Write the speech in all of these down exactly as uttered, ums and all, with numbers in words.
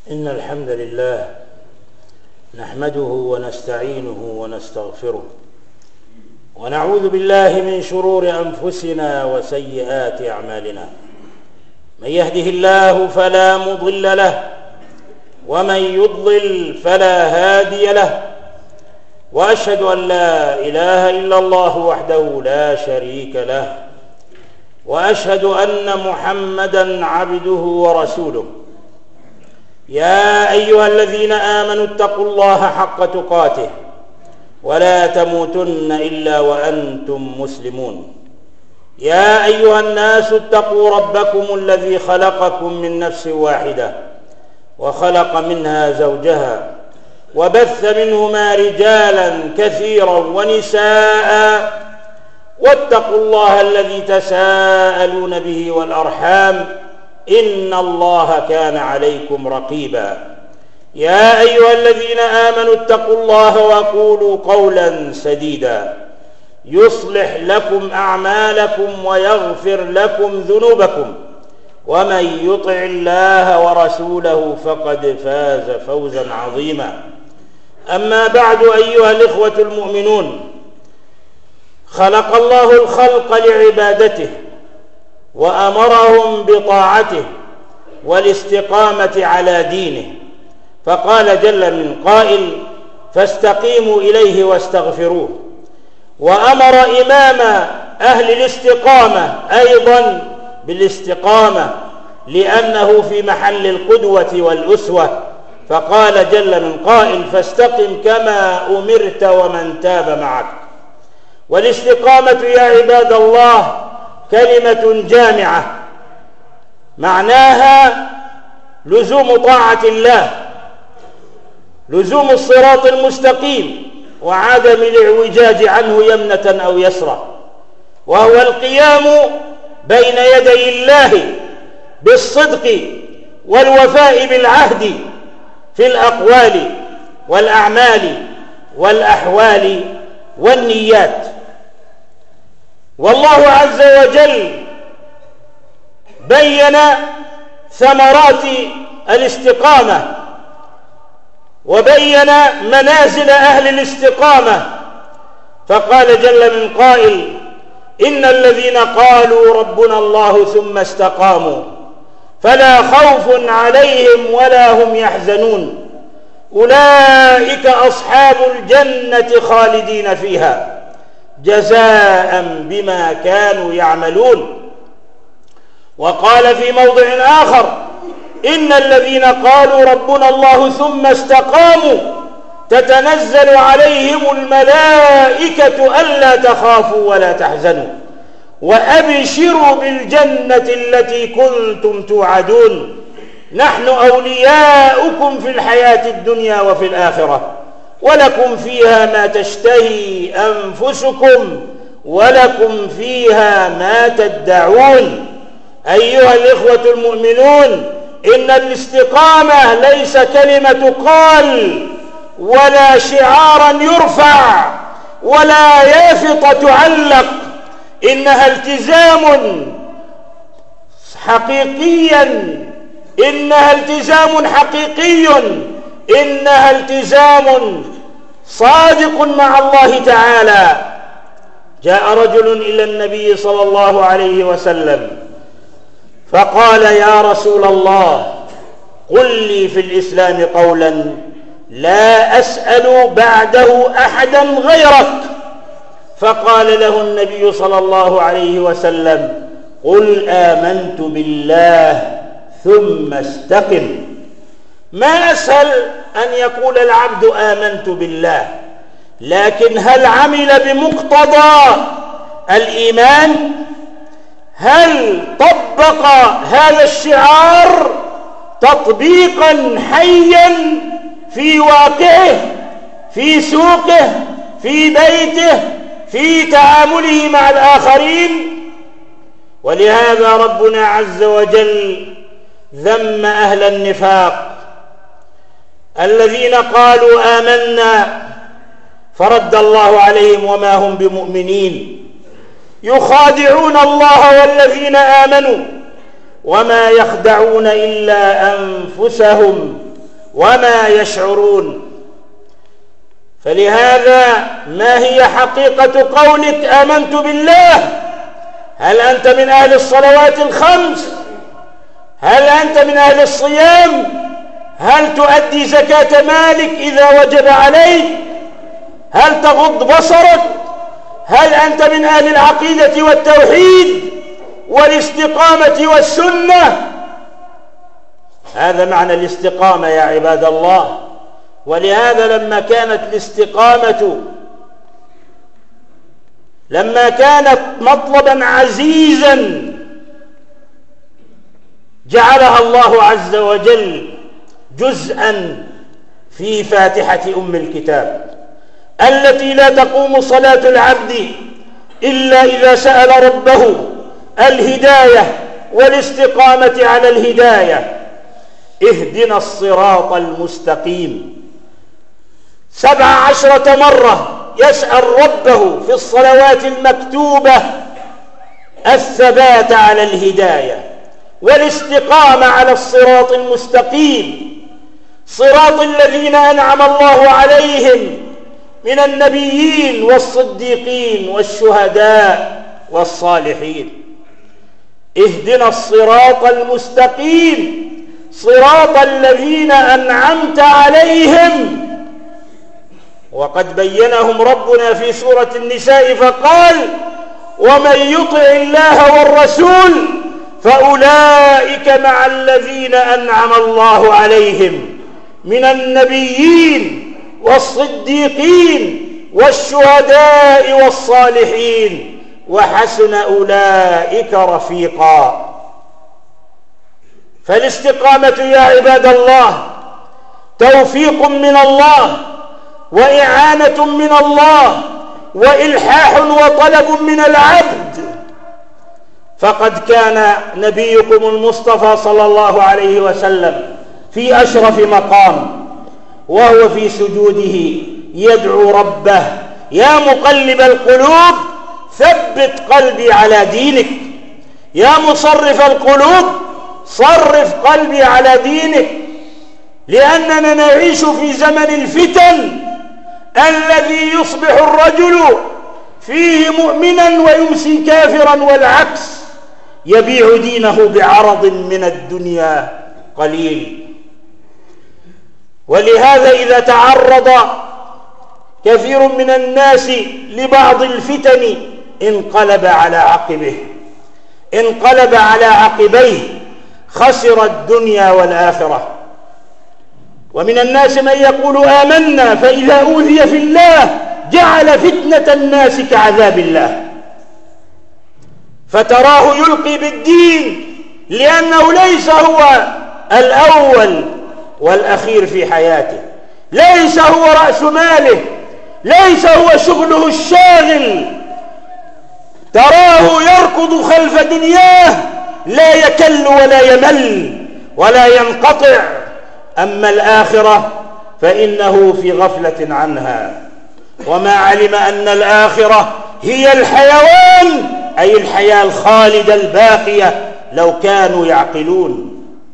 إن الحمد لله نحمده ونستعينه ونستغفره ونعوذ بالله من شرور أنفسنا وسيئات أعمالنا. من يهده الله فلا مضل له ومن يضلل فلا هادي له، وأشهد أن لا إله إلا الله وحده لا شريك له، وأشهد أن محمدًا عبده ورسوله. يا أيها الذين آمنوا اتقوا الله حق تقاته ولا تموتن إلا وأنتم مسلمون. يا أيها الناس اتقوا ربكم الذي خلقكم من نفس واحدة وخلق منها زوجها وبث منهما رجالا كثيرا ونساء، واتقوا الله الذي تساءلون به والأرحام إن الله كان عليكم رقيبا. يا أيها الذين آمنوا اتقوا الله وقولوا قولا سديدا يصلح لكم أعمالكم ويغفر لكم ذنوبكم، ومن يطع الله ورسوله فقد فاز فوزا عظيما. أما بعد، أيها الإخوة المؤمنون، خلق الله الخلق لعبادته وأمرهم بطاعته والاستقامة على دينه، فقال جل من قائل: فاستقيموا إليه واستغفروه. وأمر إمام أهل الاستقامة أيضا بالاستقامة لأنه في محل القدوة والأسوة، فقال جل من قائل: فاستقم كما أمرت ومن تاب معك. والاستقامة يا عباد الله كلمة جامعة معناها لزوم طاعة الله، لزوم الصراط المستقيم وعدم الاعوجاج عنه يمنة أو يسرى، وهو القيام بين يدي الله بالصدق والوفاء بالعهد في الأقوال والأعمال والأحوال والنيات. والله عز وجل بين ثمرات الاستقامة وبين منازل أهل الاستقامة، فقال جل من قائل: إن الذين قالوا ربنا الله ثم استقاموا فلا خوف عليهم ولا هم يحزنون أولئك أصحاب الجنة خالدين فيها جزاء بما كانوا يعملون. وقال في موضع آخر: إن الذين قالوا ربنا الله ثم استقاموا تتنزل عليهم الملائكة ألا تخافوا ولا تحزنوا وأبشروا بالجنة التي كنتم توعدون نحن أولياؤكم في الحياة الدنيا وفي الآخرة ولكم فيها ما تشتهي أنفسكم ولكم فيها ما تدعون. أيها الإخوة المؤمنون، إن الاستقامة ليس كلمة قال ولا شعارا يرفع ولا يافطة تعلق، إنها التزام حقيقيا إنها التزام حقيقي إنها التزام صادق مع الله تعالى. جاء رجل إلى النبي صلى الله عليه وسلم فقال: يا رسول الله، قل لي في الإسلام قولا لا أسأل بعده أحدا غيرك. فقال له النبي صلى الله عليه وسلم: قل آمنت بالله ثم استقم. ما أسهل أن يقول العبد آمنت بالله، لكن هل عمل بمقتضى الإيمان؟ هل طبق هذا الشعار تطبيقا حيا في واقعه، في سوقه، في بيته، في تعامله مع الآخرين؟ ولهذا ربنا عز وجل ذم أهل النفاق الذين قالوا آمنا فرد الله عليهم وما هم بمؤمنين يخادعون الله والذين آمنوا وما يخدعون إلا أنفسهم وما يشعرون. فلهذا ما هي حقيقة قولك آمنت بالله؟ هل أنت من أهل الصلوات الخمس؟ هل أنت من أهل الصيام؟ هل تؤدي زكاة مالك إذا وجب عليك؟ هل تغض بصرك؟ هل أنت من أهل العقيدة والتوحيد والاستقامة والسنة؟ هذا معنى الاستقامة يا عباد الله. ولهذا لما كانت الاستقامة لما كانت مطلبا عزيزا جعلها الله عز وجل جزءا في فاتحة أم الكتاب، التي لا تقوم صلاة العبد إلا إذا سأل ربه الهداية والاستقامة على الهداية. اهدنا الصراط المستقيم سبع عشرة مرة يسأل ربه في الصلوات المكتوبة الثبات على الهداية والاستقامة على الصراط المستقيم، صراط الذين أنعم الله عليهم من النبيين والصديقين والشهداء والصالحين. اهدنا الصراط المستقيم صراط الذين أنعمت عليهم. وقد بينهم ربنا في سورة النساء فقال ومن يطع الله والرسول فأولئك مع الذين أنعم الله عليهم من النبيين والصديقين والشهداء والصالحين وحسن أولئك رفيقا. فالاستقامة يا عباد الله توفيق من الله وإعانة من الله وإلحاح وطلب من العبد. فقد كان نبيكم المصطفى صلى الله عليه وسلم في أشرف مقام وهو في سجوده يدعو ربه يا مقلب القلوب ثبت قلبي على دينك، يا مصرف القلوب صرف قلبي على دينك، لأننا نعيش في زمن الفتن الذي يصبح الرجل فيه مؤمنا ويمسي كافرا، والعكس، يبيع دينه بعرض من الدنيا قليل. ولهذا إذا تعرض كثير من الناس لبعض الفتن انقلب على عقبه انقلب على عقبيه، خسر الدنيا والآخرة. ومن الناس من يقول آمنا فإذا أوذي في الله جعل فتنة الناس كعذاب الله، فتراه يلقي بالدين لأنه ليس هو الأول والأخير في حياته، ليس هو رأس ماله، ليس هو شغله الشاغل، تراه يركض خلف دنياه لا يكل ولا يمل ولا ينقطع. أما الآخرة فإنه في غفلة عنها، وما علم أن الآخرة هي الحيوان، أي الحياة الخالدة الباقية لو كانوا يعقلون.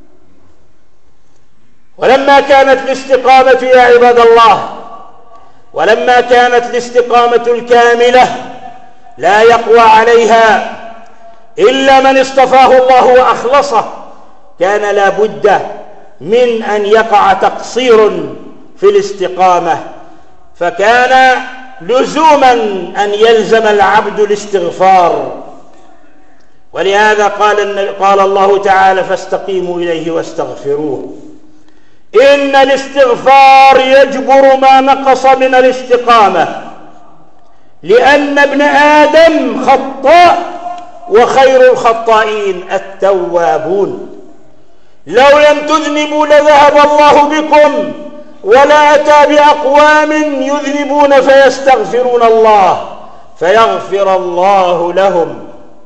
ولما كانت الاستقامة يا عباد الله، ولما كانت الاستقامة الكاملة لا يقوى عليها إلا من اصطفاه الله وأخلصه، كان لا بد من أن يقع تقصير في الاستقامة، فكان لزوما أن يلزم العبد الاستغفار. ولهذا قال, قال الله تعالى فاستقيموا إليه واستغفروه. إن الاستغفار يجبر ما نقص من الاستقامة، لأن ابن آدم خطاء وخير الخطائين التوابون. لو لم تذنبوا لذهب الله بكم ولا أتى بأقوام يذنبون فيستغفرون الله فيغفر الله لهم.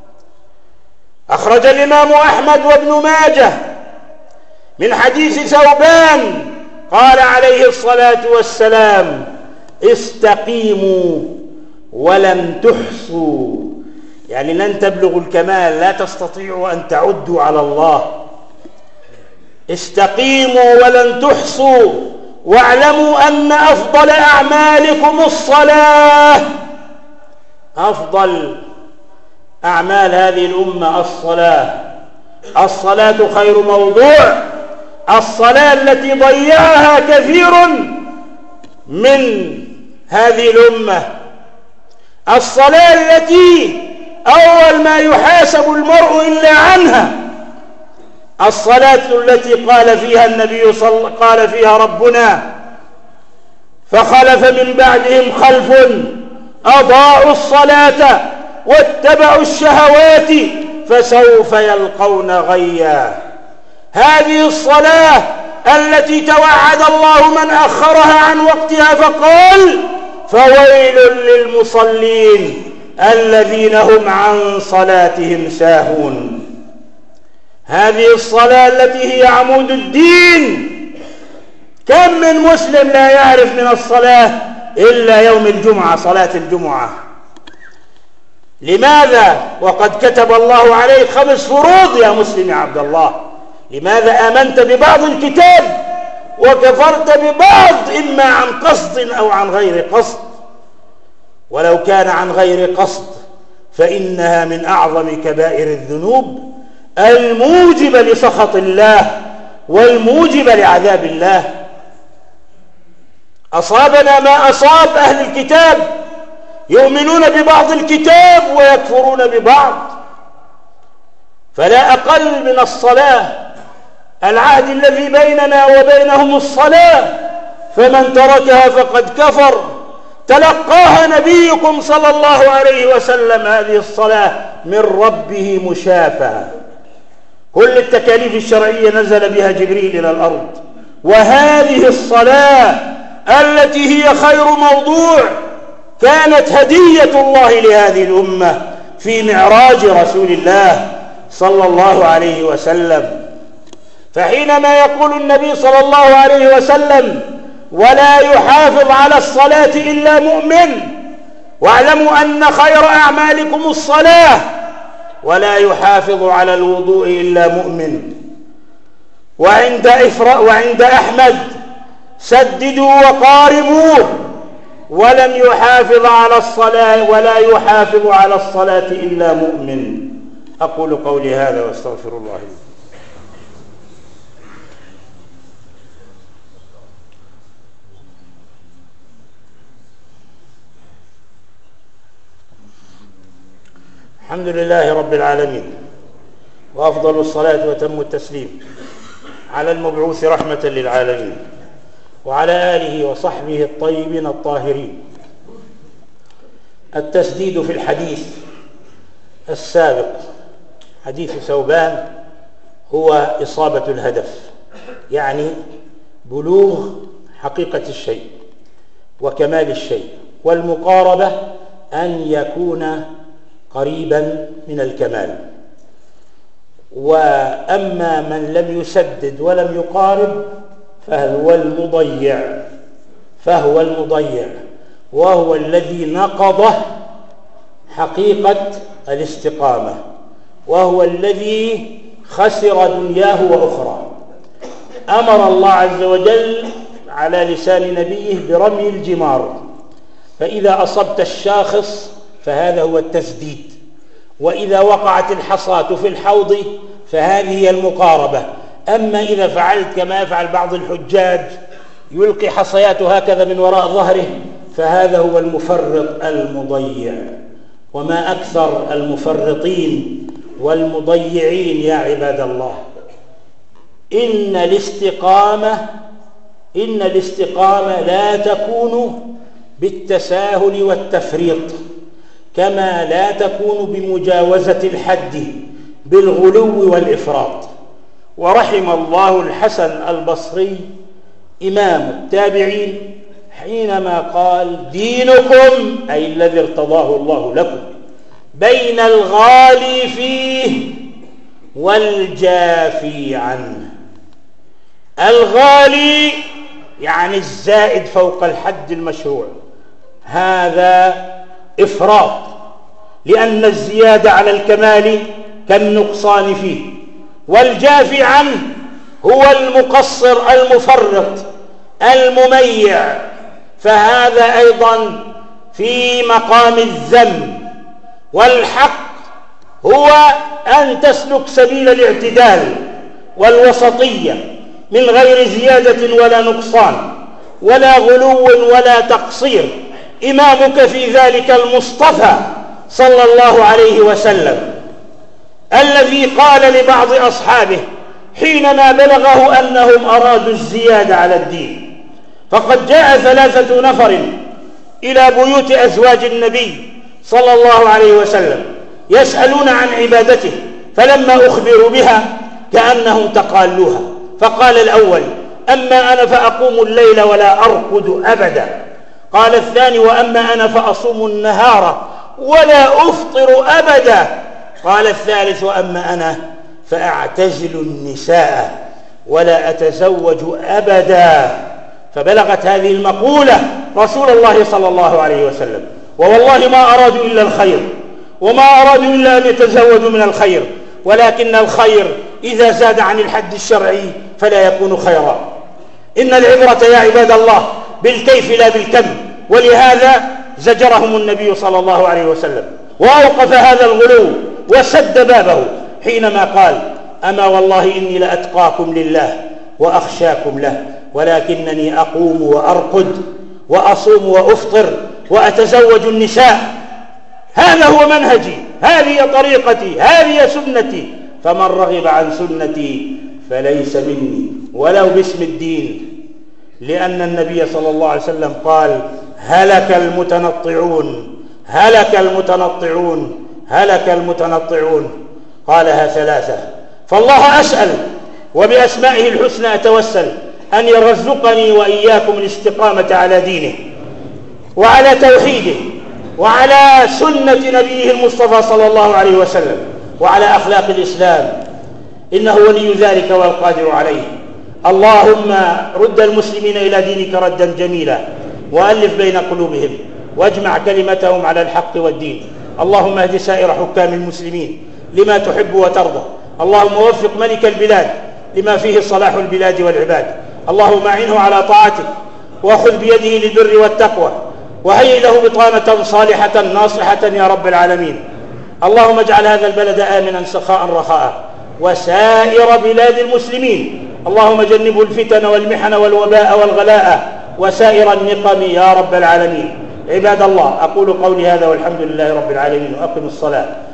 أخرج الإمام أحمد وابن ماجه من حديث ثوبان قال عليه الصلاة والسلام استقيموا ولم تحصوا، يعني لن تبلغوا الكمال، لا تستطيعوا أن تعدوا على الله. استقيموا ولن تحصوا واعلموا أن أفضل أعمالكم الصلاة. أفضل أعمال هذه الأمة الصلاة. الصلاة خير موضوع. الصلاة التي ضيعها كثير من هذه الأمة، الصلاة التي أول ما يحاسب المرء إلا عنها، الصلاة التي قال فيها النبي صلى قال فيها ربنا: فخلف من بعدهم خلف أضاعوا الصلاة واتبعوا الشهوات فسوف يلقون غيا. هذه الصلاة التي توعد الله من أخرها عن وقتها فقال: فويل للمصلين الذين هم عن صلاتهم ساهون. هذه الصلاة التي هي عمود الدين. كم من مسلم لا يعرف من الصلاة إلا يوم الجمعة، صلاة الجمعة. لماذا وقد كتب الله عليك خمس فروض يا مسلم يا عبد الله؟ لماذا آمنت ببعض الكتاب وكفرت ببعض، إما عن قصد أو عن غير قصد؟ ولو كان عن غير قصد فإنها من أعظم كبائر الذنوب الموجبة لسخط الله والموجبة لعذاب الله. أصابنا ما أصاب أهل الكتاب، يؤمنون ببعض الكتاب ويكفرون ببعض. فلا أقل من الصلاة. العهد الذي بيننا وبينهم الصلاة، فمن تركها فقد كفر. تلقاها نبيكم صلى الله عليه وسلم هذه الصلاة من ربه مشافهة. كل التكاليف الشرعية نزل بها جبريل إلى الأرض، وهذه الصلاة التي هي خير موضوع كانت هدية الله لهذه الأمة في معراج رسول الله صلى الله عليه وسلم. فحينما يقول النبي صلى الله عليه وسلم: ولا يحافظ على الصلاة إلا مؤمن، واعلموا أن خير أعمالكم الصلاة، ولا يحافظ على الوضوء إلا مؤمن. وعند إفرا وعند أحمد: سددوا وقاربوا، ولم يحافظ على الصلاة ولا يحافظ على الصلاة إلا مؤمن. أقول قولي هذا واستغفر الله لي. الحمد لله رب العالمين، وأفضل الصلاة وتم التسليم على المبعوث رحمة للعالمين، وعلى آله وصحبه الطيبين الطاهرين. التسديد في الحديث السابق، حديث ثوبان، هو إصابة الهدف، يعني بلوغ حقيقة الشيء وكمال الشيء، والمقاربة أن يكون قريبا من الكمال. وأما من لم يسدد ولم يقارب فهو المضيع فهو المضيع وهو الذي نقض حقيقة الاستقامة، وهو الذي خسر دنياه وأخرى. أمر الله عز وجل على لسان نبيه برمي الجمار، فإذا أصبت الشاخص فهذا هو التسديد، وإذا وقعت الحصاة في الحوض فهذه هي المقاربة. أما إذا فعلت كما يفعل بعض الحجاج، يلقي حصياته هكذا من وراء ظهره، فهذا هو المفرط المضيع. وما أكثر المفرطين والمضيعين يا عباد الله. إن الاستقامة إن الاستقامة لا تكون بالتساهل والتفريط، كما لا تكون بمجاوزة الحد بالغلو والإفراط. ورحم الله الحسن البصري إمام التابعين حينما قال: دينكم، أي الذي ارتضاه الله لكم، بين الغالي فيه والجافي عنه. الغالي يعني الزائد فوق الحد المشروع، هذا إفراط، لأن الزيادة على الكمال كالنقصان فيه. والجافي عنه هو المقصر المفرط المميع، فهذا أيضا في مقام الذم. والحق هو أن تسلك سبيل الاعتدال والوسطية من غير زيادة ولا نقصان ولا غلو ولا تقصير. إمامك في ذلك المصطفى صلى الله عليه وسلم، الذي قال لبعض أصحابه حينما بلغه أنهم أرادوا الزيادة على الدين، فقد جاء ثلاثة نفر إلى بيوت أزواج النبي صلى الله عليه وسلم يسألون عن عبادته، فلما أخبروا بها كأنهم تقالوها، فقال الأول: أما أنا فأقوم الليل ولا أرقد أبدا. قال الثاني: وأما أنا فأصوم النهار ولا أفطر أبدا. قال الثالث: وأما أنا فأعتزل النساء ولا أتزوج أبدا. فبلغت هذه المقولة رسول الله صلى الله عليه وسلم، ووالله ما أرادوا إلا الخير، وما أرادوا إلا أن يتزودوا من الخير، ولكن الخير إذا زاد عن الحد الشرعي فلا يكون خيرا. إن العبرة يا عباد الله بالكيف لا بالكم، ولهذا زجرهم النبي صلى الله عليه وسلم وأوقف هذا الغلو وسد بابه حينما قال: أما والله إني لأتقاكم لله وأخشاكم له، ولكنني أقوم وأرقد وأصوم وأفطر وأتزوج النساء. هذا هو منهجي، هذه طريقتي، هذه سنتي، فمن رغب عن سنتي فليس مني ولو باسم الدين. لأن النبي صلى الله عليه وسلم قال: هلك المتنطعون، هلك المتنطعون، هلك المتنطعون. قالها ثلاثة. فالله أسأل وبأسمائه الحسنى أتوسل أن يرزقني وإياكم الاستقامة على دينه وعلى توحيده وعلى سنة نبيه المصطفى صلى الله عليه وسلم وعلى أخلاق الإسلام، إنه ولي ذلك والقادر عليه. اللهم رد المسلمين إلى دينك ردا جميلا، وألف بين قلوبهم، واجمع كلمتهم على الحق والدين. اللهم اهد سائر حكام المسلمين لما تحب وترضى. اللهم وفق ملك البلاد لما فيه صلاح البلاد والعباد. اللهم أعنه على طاعتك، وخذ بيده للبر والتقوى، وهيئ له بطانة صالحة ناصحة يا رب العالمين. اللهم اجعل هذا البلد آمنا سخاء رخاء، وسائر بلاد المسلمين. اللهم جنبه الفتن والمحن والوباء والغلاء وسائر النقم يا رب العالمين. عباد الله، أقول قولي هذا والحمد لله رب العالمين، وأقم الصلاة.